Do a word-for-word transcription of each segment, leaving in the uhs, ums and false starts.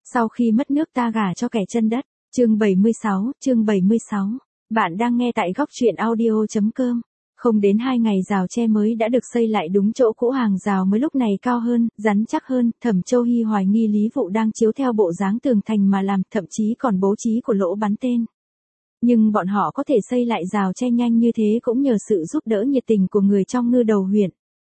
Sau khi mất nước ta gả cho kẻ chân đất. Chương bảy mươi sáu, chương bảy mươi sáu. Bạn đang nghe tại góc truyện audio.com. Không đến hai ngày rào tre mới đã được xây lại đúng chỗ cũ, hàng rào mới lúc này cao hơn, rắn chắc hơn. Thẩm Châu Hy hoài nghi Lý Vụ đang chiếu theo bộ dáng tường thành mà làm, thậm chí còn bố trí của lỗ bắn tên. Nhưng bọn họ có thể xây lại rào tre nhanh như thế cũng nhờ sự giúp đỡ nhiệt tình của người trong Ngư Đầu huyện.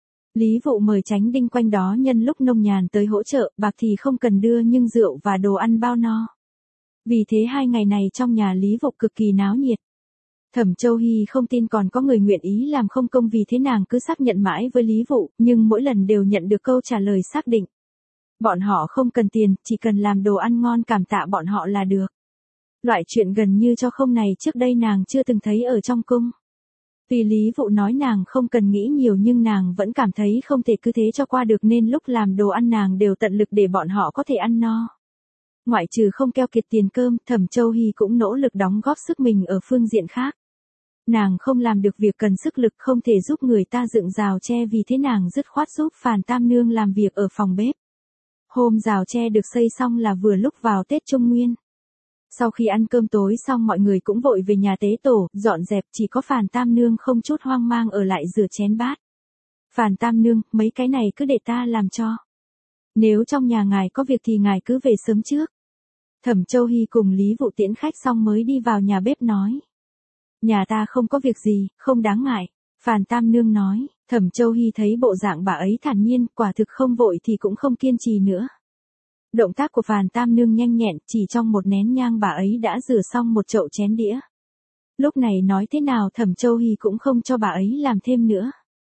Lý Vụ mời Chánh Đinh quanh đó nhân lúc nông nhàn tới hỗ trợ, bạc thì không cần đưa nhưng rượu và đồ ăn bao no. Vì thế hai ngày này trong nhà Lý Vụ cực kỳ náo nhiệt. Thẩm Châu Hy không tin còn có người nguyện ý làm không công, vì thế nàng cứ xác nhận mãi với Lý Vụ, nhưng mỗi lần đều nhận được câu trả lời xác định. Bọn họ không cần tiền, chỉ cần làm đồ ăn ngon cảm tạ bọn họ là được. Loại chuyện gần như cho không này trước đây nàng chưa từng thấy ở trong cung. Vì Lý Vụ nói nàng không cần nghĩ nhiều nhưng nàng vẫn cảm thấy không thể cứ thế cho qua được, nên lúc làm đồ ăn nàng đều tận lực để bọn họ có thể ăn no. Ngoại trừ không keo kiệt tiền cơm, Thẩm Châu Hy cũng nỗ lực đóng góp sức mình ở phương diện khác. Nàng không làm được việc cần sức lực, không thể giúp người ta dựng rào tre, vì thế nàng dứt khoát giúp Phàn Tam Nương làm việc ở phòng bếp. Hôm rào tre được xây xong là vừa lúc vào Tết Trung Nguyên. Sau khi ăn cơm tối xong mọi người cũng vội về nhà tế tổ, dọn dẹp, chỉ có Phàn Tam Nương không chút hoang mang ở lại rửa chén bát. Phàn Tam Nương, mấy cái này cứ để ta làm cho. Nếu trong nhà ngài có việc thì ngài cứ về sớm trước. Thẩm Châu Hy cùng Lý Vụ tiễn khách xong mới đi vào nhà bếp nói. Nhà ta không có việc gì, không đáng ngại. Phàn Tam Nương nói. Thẩm Châu Hy thấy bộ dạng bà ấy thản nhiên, quả thực không vội thì cũng không kiên trì nữa. Động tác của Phàn Tam Nương nhanh nhẹn, chỉ trong một nén nhang bà ấy đã rửa xong một chậu chén đĩa. Lúc này nói thế nào Thẩm Châu Hy cũng không cho bà ấy làm thêm nữa.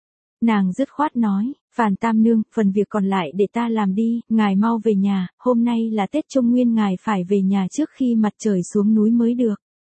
Nàng dứt khoát nói, Phàn Tam Nương, phần việc còn lại để ta làm đi, ngài mau về nhà, hôm nay là Tết Trung Nguyên, ngài phải về nhà trước khi mặt trời xuống núi mới được.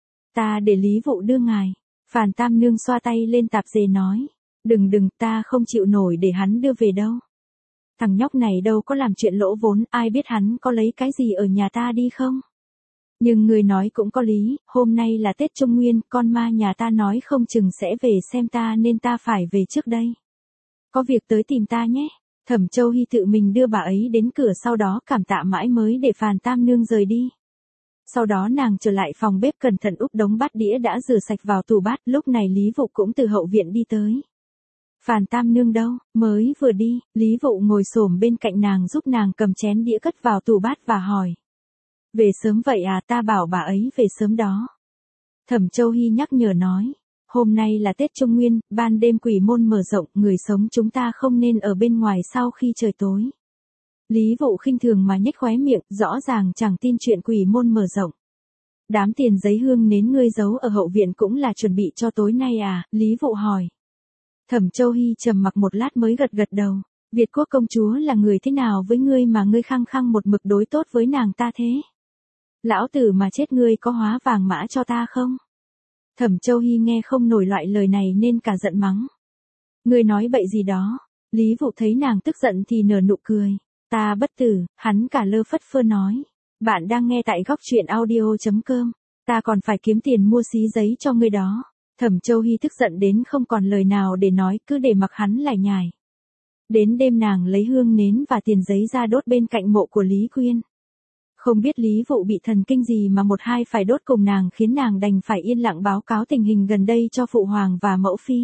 Ta để Lý Vụ đưa ngài. Phàn Tam Nương xoa tay lên tạp dề nói, đừng đừng, ta không chịu nổi để hắn đưa về đâu. Thằng nhóc này đâu có làm chuyện lỗ vốn, ai biết hắn có lấy cái gì ở nhà ta đi không? Nhưng người nói cũng có lý, hôm nay là Tết Trung Nguyên, con ma nhà ta nói không chừng sẽ về xem ta nên ta phải về trước đây. Có việc tới tìm ta nhé. Thẩm Châu Hy tự mình đưa bà ấy đến cửa, sau đó cảm tạ mãi mới để Phàn Tam Nương rời đi. Sau đó nàng trở lại phòng bếp cẩn thận úp đống bát đĩa đã rửa sạch vào tủ bát, lúc này Lý Vụ cũng từ hậu viện đi tới. Phàn Tam Nương đâu, mới vừa đi, Lý Vụ ngồi xổm bên cạnh nàng giúp nàng cầm chén đĩa cất vào tủ bát và hỏi. Về sớm vậy à, ta bảo bà ấy về sớm đó. Thẩm Châu Hy nhắc nhở nói, hôm nay là Tết Trung Nguyên, ban đêm quỷ môn mở rộng, người sống chúng ta không nên ở bên ngoài sau khi trời tối. Lý Vụ khinh thường mà nhếch khóe miệng, rõ ràng chẳng tin chuyện quỷ môn mở rộng. Đám tiền giấy hương nến ngươi giấu ở hậu viện cũng là chuẩn bị cho tối nay à, Lý Vụ hỏi. Thẩm Châu Hy trầm mặc một lát mới gật gật đầu. Việt Quốc công chúa là người thế nào với ngươi mà ngươi khăng khăng một mực đối tốt với nàng ta thế? Lão tử mà chết ngươi có hóa vàng mã cho ta không? Thẩm Châu Hy nghe không nổi loại lời này nên cả giận mắng. Ngươi nói bậy gì đó? Lý Vụ thấy nàng tức giận thì nở nụ cười. Ta bất tử, hắn cả lơ phất phơ nói. Bạn đang nghe tại góc truyện audio.com. Ta còn phải kiếm tiền mua xí giấy cho ngươi đó. Thẩm Châu Hy tức giận đến không còn lời nào để nói, cứ để mặc hắn lải nhải. Đến đêm nàng lấy hương nến và tiền giấy ra đốt bên cạnh mộ của Lý Quyên. Không biết Lý Vụ bị thần kinh gì mà một hai phải đốt cùng nàng, khiến nàng đành phải yên lặng báo cáo tình hình gần đây cho Phụ Hoàng và Mẫu Phi.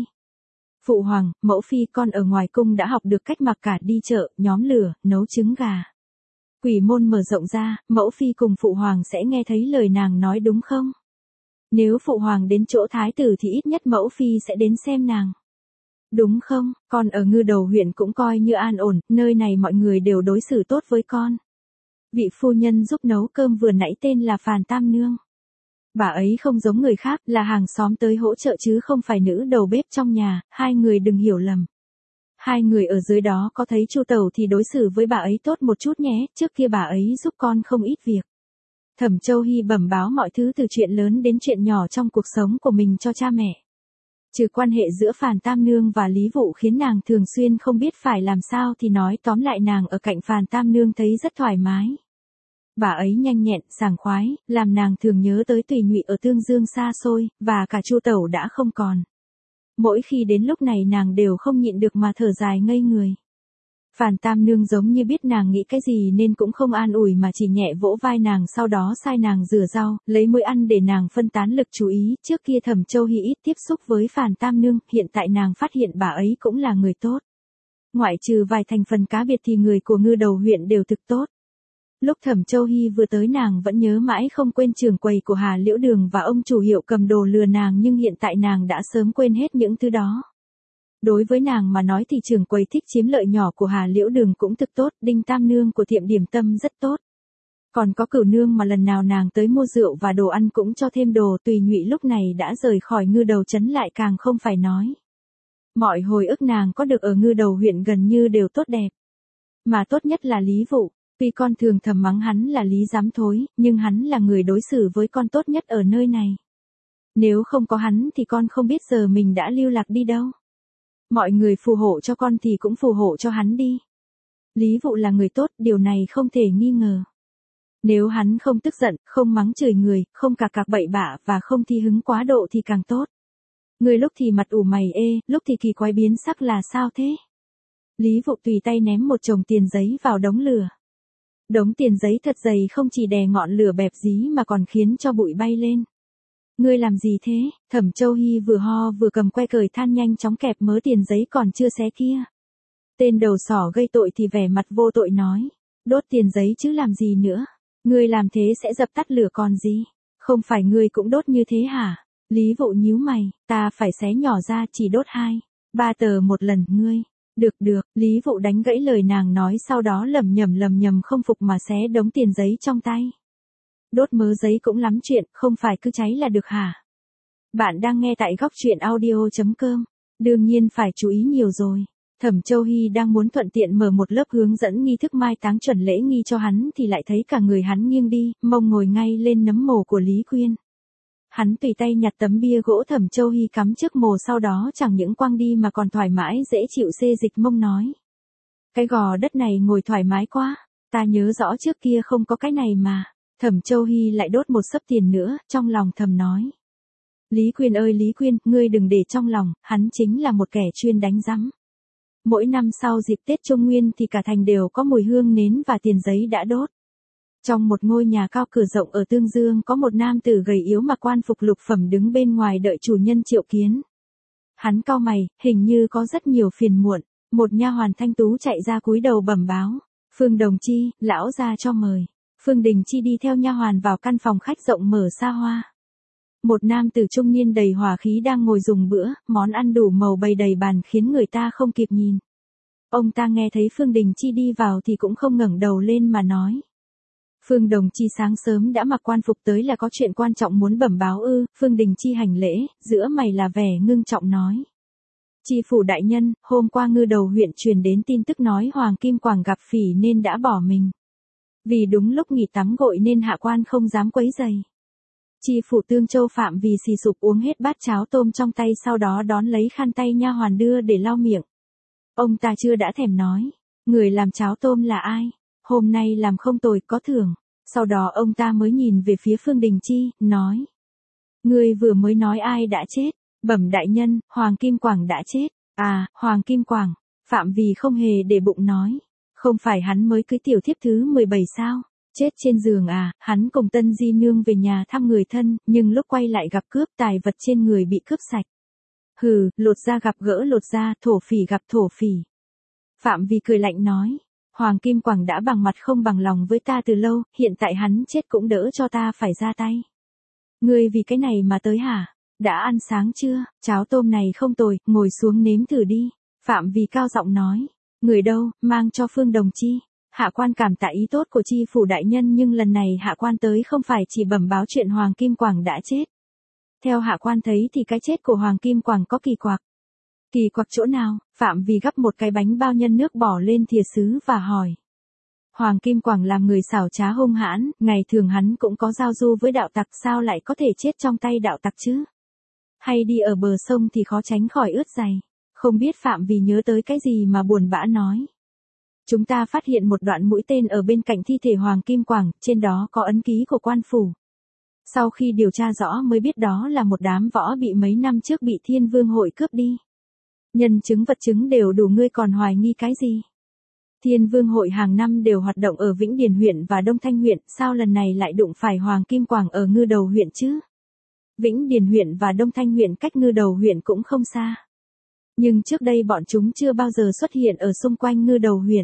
Phụ Hoàng, Mẫu Phi, con ở ngoài cung đã học được cách mặc cả, đi chợ, nhóm lửa, nấu trứng gà. Quỷ môn mở rộng ra, Mẫu Phi cùng Phụ Hoàng sẽ nghe thấy lời nàng nói đúng không? Nếu Phụ Hoàng đến chỗ Thái tử thì ít nhất Mẫu Phi sẽ đến xem nàng. Đúng không, con ở Ngư Đầu huyện cũng coi như an ổn, nơi này mọi người đều đối xử tốt với con. Vị phu nhân giúp nấu cơm vừa nãy tên là Phàn Tam Nương. Bà ấy không giống người khác, là hàng xóm tới hỗ trợ chứ không phải nữ đầu bếp trong nhà, hai người đừng hiểu lầm. Hai người ở dưới đó có thấy Chu Tẩu thì đối xử với bà ấy tốt một chút nhé, trước kia bà ấy giúp con không ít việc. Thẩm Châu Hy bẩm báo mọi thứ từ chuyện lớn đến chuyện nhỏ trong cuộc sống của mình cho cha mẹ. Trừ quan hệ giữa Phàn Tam Nương và Lý Vụ khiến nàng thường xuyên không biết phải làm sao thì nói tóm lại nàng ở cạnh Phàn Tam Nương thấy rất thoải mái. Bà ấy nhanh nhẹn, sảng khoái, làm nàng thường nhớ tới Tùy Nhụy ở Tương Dương xa xôi, và cả Chu Tẩu đã không còn. Mỗi khi đến lúc này nàng đều không nhịn được mà thở dài ngây người. Phàn Tam Nương giống như biết nàng nghĩ cái gì nên cũng không an ủi mà chỉ nhẹ vỗ vai nàng, sau đó sai nàng rửa rau, lấy muỗng ăn để nàng phân tán lực chú ý. Trước kia Thẩm Châu Hy ít tiếp xúc với Phàn Tam Nương, hiện tại nàng phát hiện bà ấy cũng là người tốt. Ngoại trừ vài thành phần cá biệt thì người của Ngư Đầu huyện đều thực tốt. Lúc Thẩm Châu Hy vừa tới nàng vẫn nhớ mãi không quên trưởng quầy của Hà Liễu Đường và ông chủ hiệu cầm đồ lừa nàng, nhưng hiện tại nàng đã sớm quên hết những thứ đó. Đối với nàng mà nói thì trưởng quầy thích chiếm lợi nhỏ của Hà Liễu Đường cũng thực tốt, Đinh Tam Nương của tiệm điểm tâm rất tốt. Còn có Cửu Nương mà lần nào nàng tới mua rượu và đồ ăn cũng cho thêm đồ. Tùy Nhụy lúc này đã rời khỏi Ngư Đầu trấn lại càng không phải nói. Mọi hồi ức nàng có được ở Ngư Đầu huyện gần như đều tốt đẹp. Mà tốt nhất là Lý Vụ. Tuy con thường thầm mắng hắn là Lý Giám Thối, nhưng hắn là người đối xử với con tốt nhất ở nơi này. Nếu không có hắn thì con không biết giờ mình đã lưu lạc đi đâu. Mọi người phù hộ cho con thì cũng phù hộ cho hắn đi. Lý Vụ là người tốt, điều này không thể nghi ngờ. Nếu hắn không tức giận, không mắng chửi người, không cạc cạc bậy bạ và không thi hứng quá độ thì càng tốt. Người lúc thì mặt ủ mày ê, lúc thì kỳ quái biến sắc là sao thế? Lý Vụ tùy tay ném một chồng tiền giấy vào đống lửa. Đống tiền giấy thật dày không chỉ đè ngọn lửa bẹp dí mà còn khiến cho bụi bay lên. Ngươi làm gì thế? Thẩm Châu Hy vừa ho vừa cầm que cởi than nhanh chóng kẹp mớ tiền giấy còn chưa xé kia. Tên đầu sỏ gây tội thì vẻ mặt vô tội nói. Đốt tiền giấy chứ làm gì nữa? Ngươi làm thế sẽ dập tắt lửa còn gì? Không phải ngươi cũng đốt như thế hả? Lý Vụ nhíu mày, ta phải xé nhỏ ra chỉ đốt hai, ba tờ một lần, ngươi. Được được, Lý Vụ đánh gãy lời nàng nói, sau đó lầm nhầm lầm nhầm không phục mà xé đống tiền giấy trong tay. Đốt mớ giấy cũng lắm chuyện, không phải cứ cháy là được hả? Bạn đang nghe tại góc truyện audio chấm com. Đương nhiên phải chú ý nhiều rồi. Thẩm Châu Hy đang muốn thuận tiện mở một lớp hướng dẫn nghi thức mai táng chuẩn lễ nghi cho hắn thì lại thấy cả người hắn nghiêng đi, mông ngồi ngay lên nấm mồ của Lý Quyên. Hắn tùy tay nhặt tấm bia gỗ Thẩm Châu Hy cắm trước mồ, sau đó chẳng những quăng đi mà còn thoải mái dễ chịu xê dịch mông nói. Cái gò đất này ngồi thoải mái quá, ta nhớ rõ trước kia không có cái này mà. Thẩm Châu Hy lại đốt một xấp tiền nữa, trong lòng thầm nói. Lý Quyên ơi Lý Quyên, ngươi đừng để trong lòng, hắn chính là một kẻ chuyên đánh rắm. Mỗi năm sau dịp Tết Trung Nguyên thì cả thành đều có mùi hương nến và tiền giấy đã đốt. Trong một ngôi nhà cao cửa rộng ở Tương Dương có một nam tử gầy yếu mặc quan phục lục phẩm đứng bên ngoài đợi chủ nhân triệu kiến. Hắn cau mày, hình như có rất nhiều phiền muộn. Một nha hoàn thanh tú chạy ra cúi đầu bẩm báo. Phương Đồng Chi, lão gia cho mời. Phương Đình Chi đi theo nha hoàn vào căn phòng khách rộng mở xa hoa. Một nam tử trung niên đầy hòa khí đang ngồi dùng bữa, món ăn đủ màu bày đầy bàn khiến người ta không kịp nhìn. Ông ta nghe thấy Phương Đình Chi đi vào thì cũng không ngẩng đầu lên mà nói. Phương Đồng Chi sáng sớm đã mặc quan phục tới là có chuyện quan trọng muốn bẩm báo ư? Phương Đình Chi hành lễ, giữa mày là vẻ ngưng trọng nói. Chi phủ đại nhân, hôm qua Ngư Đầu huyện truyền đến tin tức nói Hoàng Kim Quảng gặp phỉ nên đã bỏ mình. Vì đúng lúc nghỉ tắm gội nên hạ quan không dám quấy rầy. Chi phủ Tương Châu Phạm vì xì sụp uống hết bát cháo tôm trong tay, sau đó đón lấy khăn tay nha hoàn đưa để lau miệng. Ông ta chưa đã thèm nói, người làm cháo tôm là ai? Hôm nay làm không tồi, có thưởng. Sau đó ông ta mới nhìn về phía Phương Đình Chi, nói. Ngươi vừa mới nói ai đã chết? Bẩm đại nhân, Hoàng Kim Quảng đã chết. À, Hoàng Kim Quảng. Phạm vì không hề để bụng nói. Không phải hắn mới cưới tiểu thiếp thứ mười bảy sao? Chết trên giường à? Hắn cùng Tân Di Nương về nhà thăm người thân, nhưng lúc quay lại gặp cướp, tài vật trên người bị cướp sạch. Hừ, lột da gặp gỡ lột da, thổ phỉ gặp thổ phỉ. Phạm vì cười lạnh nói. Hoàng Kim Quảng đã bằng mặt không bằng lòng với ta từ lâu, hiện tại hắn chết cũng đỡ cho ta phải ra tay. Ngươi vì cái này mà tới hả? Đã ăn sáng chưa? Cháo tôm này không tồi, ngồi xuống nếm thử đi. Phạm vì cao giọng nói. Người đâu, mang cho Phương Đồng Chi. Hạ quan cảm tạ ý tốt của chi phủ đại nhân, nhưng lần này hạ quan tới không phải chỉ bẩm báo chuyện Hoàng Kim Quảng đã chết. Theo hạ quan thấy thì cái chết của Hoàng Kim Quảng có kỳ quặc. Kỳ quặc chỗ nào? Phạm vì gắp một cái bánh bao nhân nước bỏ lên thìa sứ và hỏi. Hoàng Kim Quảng làm người xảo trá hung hãn, ngày thường hắn cũng có giao du với đạo tặc, sao lại có thể chết trong tay đạo tặc chứ? Hay đi ở bờ sông thì khó tránh khỏi ướt giày. Không biết Phạm vì nhớ tới cái gì mà buồn bã nói. Chúng ta phát hiện một đoạn mũi tên ở bên cạnh thi thể Hoàng Kim Quảng, trên đó có ấn ký của quan phủ. Sau khi điều tra rõ mới biết đó là một đám võ bị mấy năm trước bị Thiên Vương hội cướp đi. Nhân chứng vật chứng đều đủ, ngươi còn hoài nghi cái gì? Thiên Vương hội hàng năm đều hoạt động ở Vĩnh Điền huyện và Đông Thanh huyện, sao lần này lại đụng phải Hoàng Kim Quảng ở Ngư Đầu huyện chứ? Vĩnh Điền huyện và Đông Thanh huyện cách Ngư Đầu huyện cũng không xa. Nhưng trước đây bọn chúng chưa bao giờ xuất hiện ở xung quanh Ngư Đầu huyện.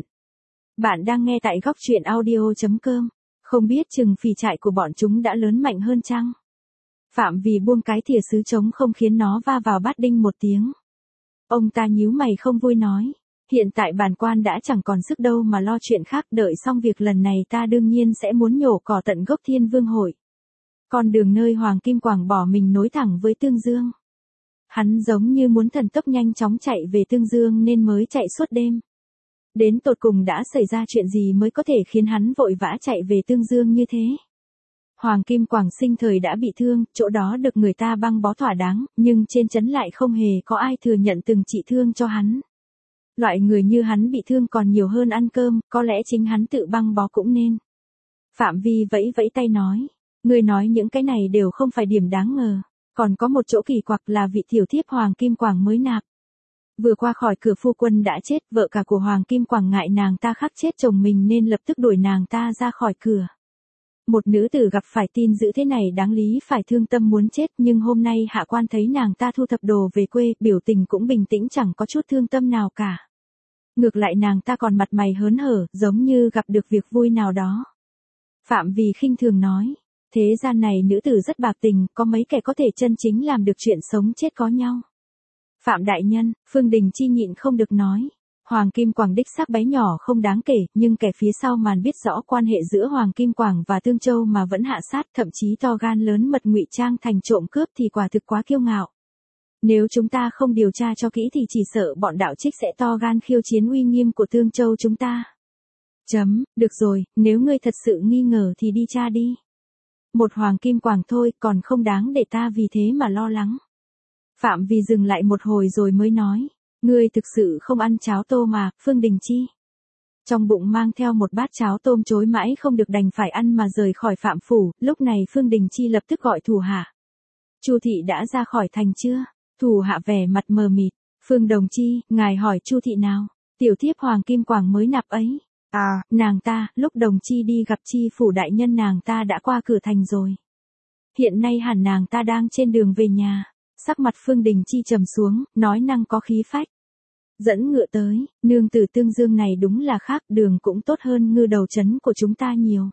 Bạn đang nghe tại góc truyện audio.com. Không biết chừng phì trại của bọn chúng đã lớn mạnh hơn chăng? Phạm Vì buông cái thìa sứ trống không khiến nó va vào bát đinh một tiếng. Ông ta nhíu mày không vui nói. Hiện tại bản quan đã chẳng còn sức đâu mà lo chuyện khác, đợi xong việc lần này ta đương nhiên sẽ muốn nhổ cỏ tận gốc Thiên Vương hội. Con đường nơi Hoàng Kim Quảng bỏ mình nối thẳng với Tương Dương. Hắn giống như muốn thần tốc nhanh chóng chạy về Tương Dương nên mới chạy suốt đêm. Đến tột cùng đã xảy ra chuyện gì mới có thể khiến hắn vội vã chạy về Tương Dương như thế? Hoàng Kim Quảng sinh thời đã bị thương, chỗ đó được người ta băng bó thỏa đáng, nhưng trên trấn lại không hề có ai thừa nhận từng trị thương cho hắn. Loại người như hắn bị thương còn nhiều hơn ăn cơm, có lẽ chính hắn tự băng bó cũng nên. Phạm Vi vẫy vẫy tay nói, ngươi nói những cái này đều không phải điểm đáng ngờ, còn có một chỗ kỳ quặc là vị tiểu thiếp Hoàng Kim Quảng mới nạp. Vừa qua khỏi cửa phu quân đã chết, vợ cả của Hoàng Kim Quảng ngại nàng ta khắc chết chồng mình nên lập tức đuổi nàng ta ra khỏi cửa. Một nữ tử gặp phải tin dữ thế này đáng lý phải thương tâm muốn chết, nhưng hôm nay hạ quan thấy nàng ta thu thập đồ về quê, biểu tình cũng bình tĩnh chẳng có chút thương tâm nào cả. Ngược lại nàng ta còn mặt mày hớn hở, giống như gặp được việc vui nào đó. Phạm Vì khinh thường nói, thế gian này nữ tử rất bạc tình, có mấy kẻ có thể chân chính làm được chuyện sống chết có nhau. Phạm đại nhân, Phương Đình Chi nhịn không được nói. Hoàng Kim Quảng đích xác bé nhỏ không đáng kể, nhưng kẻ phía sau màn biết rõ quan hệ giữa Hoàng Kim Quảng và Tương Châu mà vẫn hạ sát, thậm chí to gan lớn mật ngụy trang thành trộm cướp thì quả thực quá kiêu ngạo. Nếu chúng ta không điều tra cho kỹ thì chỉ sợ bọn đạo trích sẽ to gan khiêu chiến uy nghiêm của Tương Châu chúng ta. Chấm, được rồi, nếu ngươi thật sự nghi ngờ thì đi tra đi. Một Hoàng Kim Quảng thôi, còn không đáng để ta vì thế mà lo lắng. Phạm Vì dừng lại một hồi rồi mới nói. Ngươi thực sự không ăn cháo tôm mà, Phương Đình Chi. Trong bụng mang theo một bát cháo tôm chối mãi không được đành phải ăn mà rời khỏi Phạm phủ, lúc này Phương Đình Chi lập tức gọi thủ hạ. Chu thị đã ra khỏi thành chưa? Thủ hạ vẻ mặt mờ mịt. Phương Đồng Chi, ngài hỏi Chu thị nào? Tiểu thiếp Hoàng Kim Quảng mới nạp ấy. À, nàng ta, lúc Đồng Chi đi gặp Chi phủ đại nhân nàng ta đã qua cửa thành rồi. Hiện nay hẳn nàng ta đang trên đường về nhà. Sắc mặt Phương Đình Chi trầm xuống, nói năng có khí phách. Dẫn ngựa tới, nương tử Tương Dương này đúng là khác, đường cũng tốt hơn Ngư Đầu trấn của chúng ta nhiều.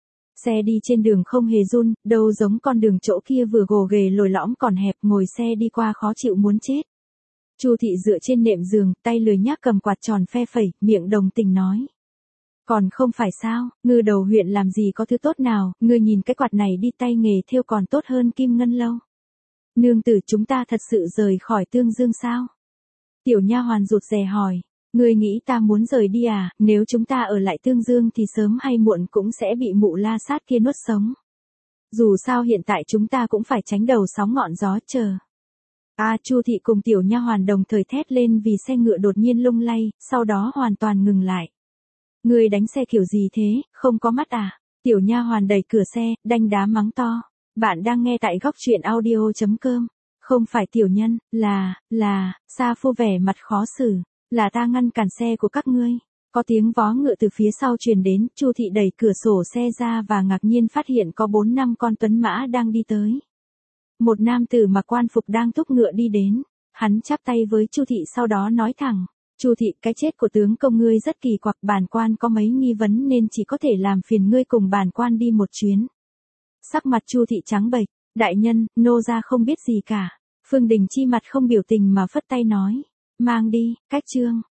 Xe đi trên đường không hề run, đâu giống con đường chỗ kia vừa gồ ghề lồi lõm còn hẹp, ngồi xe đi qua khó chịu muốn chết. Chu thị dựa trên nệm giường, tay lười nhác cầm quạt tròn phe phẩy, miệng đồng tình nói. Còn không phải sao, Ngư Đầu huyện làm gì có thứ tốt nào, ngươi nhìn cái quạt này đi, tay nghề thêu còn tốt hơn kim ngân lâu. Nương tử chúng ta thật sự rời khỏi Tương Dương sao? Tiểu nha hoàn rụt rè hỏi, ngươi nghĩ ta muốn rời đi à, nếu chúng ta ở lại Tương Dương thì sớm hay muộn cũng sẽ bị mụ La Sát kia nuốt sống. Dù sao hiện tại chúng ta cũng phải tránh đầu sóng ngọn gió chờ. A à, Chu thị cùng tiểu nha hoàn đồng thời thét lên vì xe ngựa đột nhiên lung lay, sau đó hoàn toàn ngừng lại. Ngươi đánh xe kiểu gì thế, không có mắt à? Tiểu nha hoàn đẩy cửa xe, đanh đá mắng to. Bạn đang nghe tại góc truyện audio.com. Không phải tiểu nhân, là, là, Sa Phu vẻ mặt khó xử, là ta ngăn cản xe của các ngươi. Có tiếng vó ngựa từ phía sau truyền đến, Chu thị đẩy cửa sổ xe ra và ngạc nhiên phát hiện có bốn năm con tuấn mã đang đi tới. Một nam tử mặc quan phục đang thúc ngựa đi đến, hắn chắp tay với Chu thị sau đó nói thẳng, Chu thị, cái chết của tướng công ngươi rất kỳ quặc, bản quan có mấy nghi vấn nên chỉ có thể làm phiền ngươi cùng bản quan đi một chuyến. Sắc mặt Chu thị trắng bệch, đại nhân, nô gia không biết gì cả. Phương Đình Chi mặt không biểu tình mà phất tay nói, mang đi, cách chương.